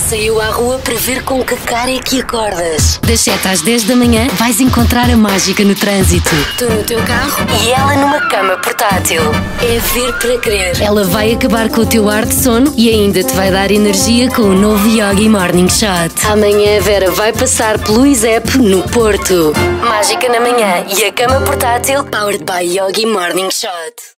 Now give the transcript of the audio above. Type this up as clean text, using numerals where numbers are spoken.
saiu à rua para ver com que cara é que acordas. Das 7 às 10 da manhã vais encontrar a mágica no trânsito. Tu no teu carro e ela numa cama portátil. É ver para crer. Ela vai acabar com o teu ar de sono e ainda te vai dar energia com o novo Yogi Morning Shot. Amanhã a Vera vai passar pelo ISEP no Porto. Mágica na manhã e a cama portátil powered by Yogi Morning Shot.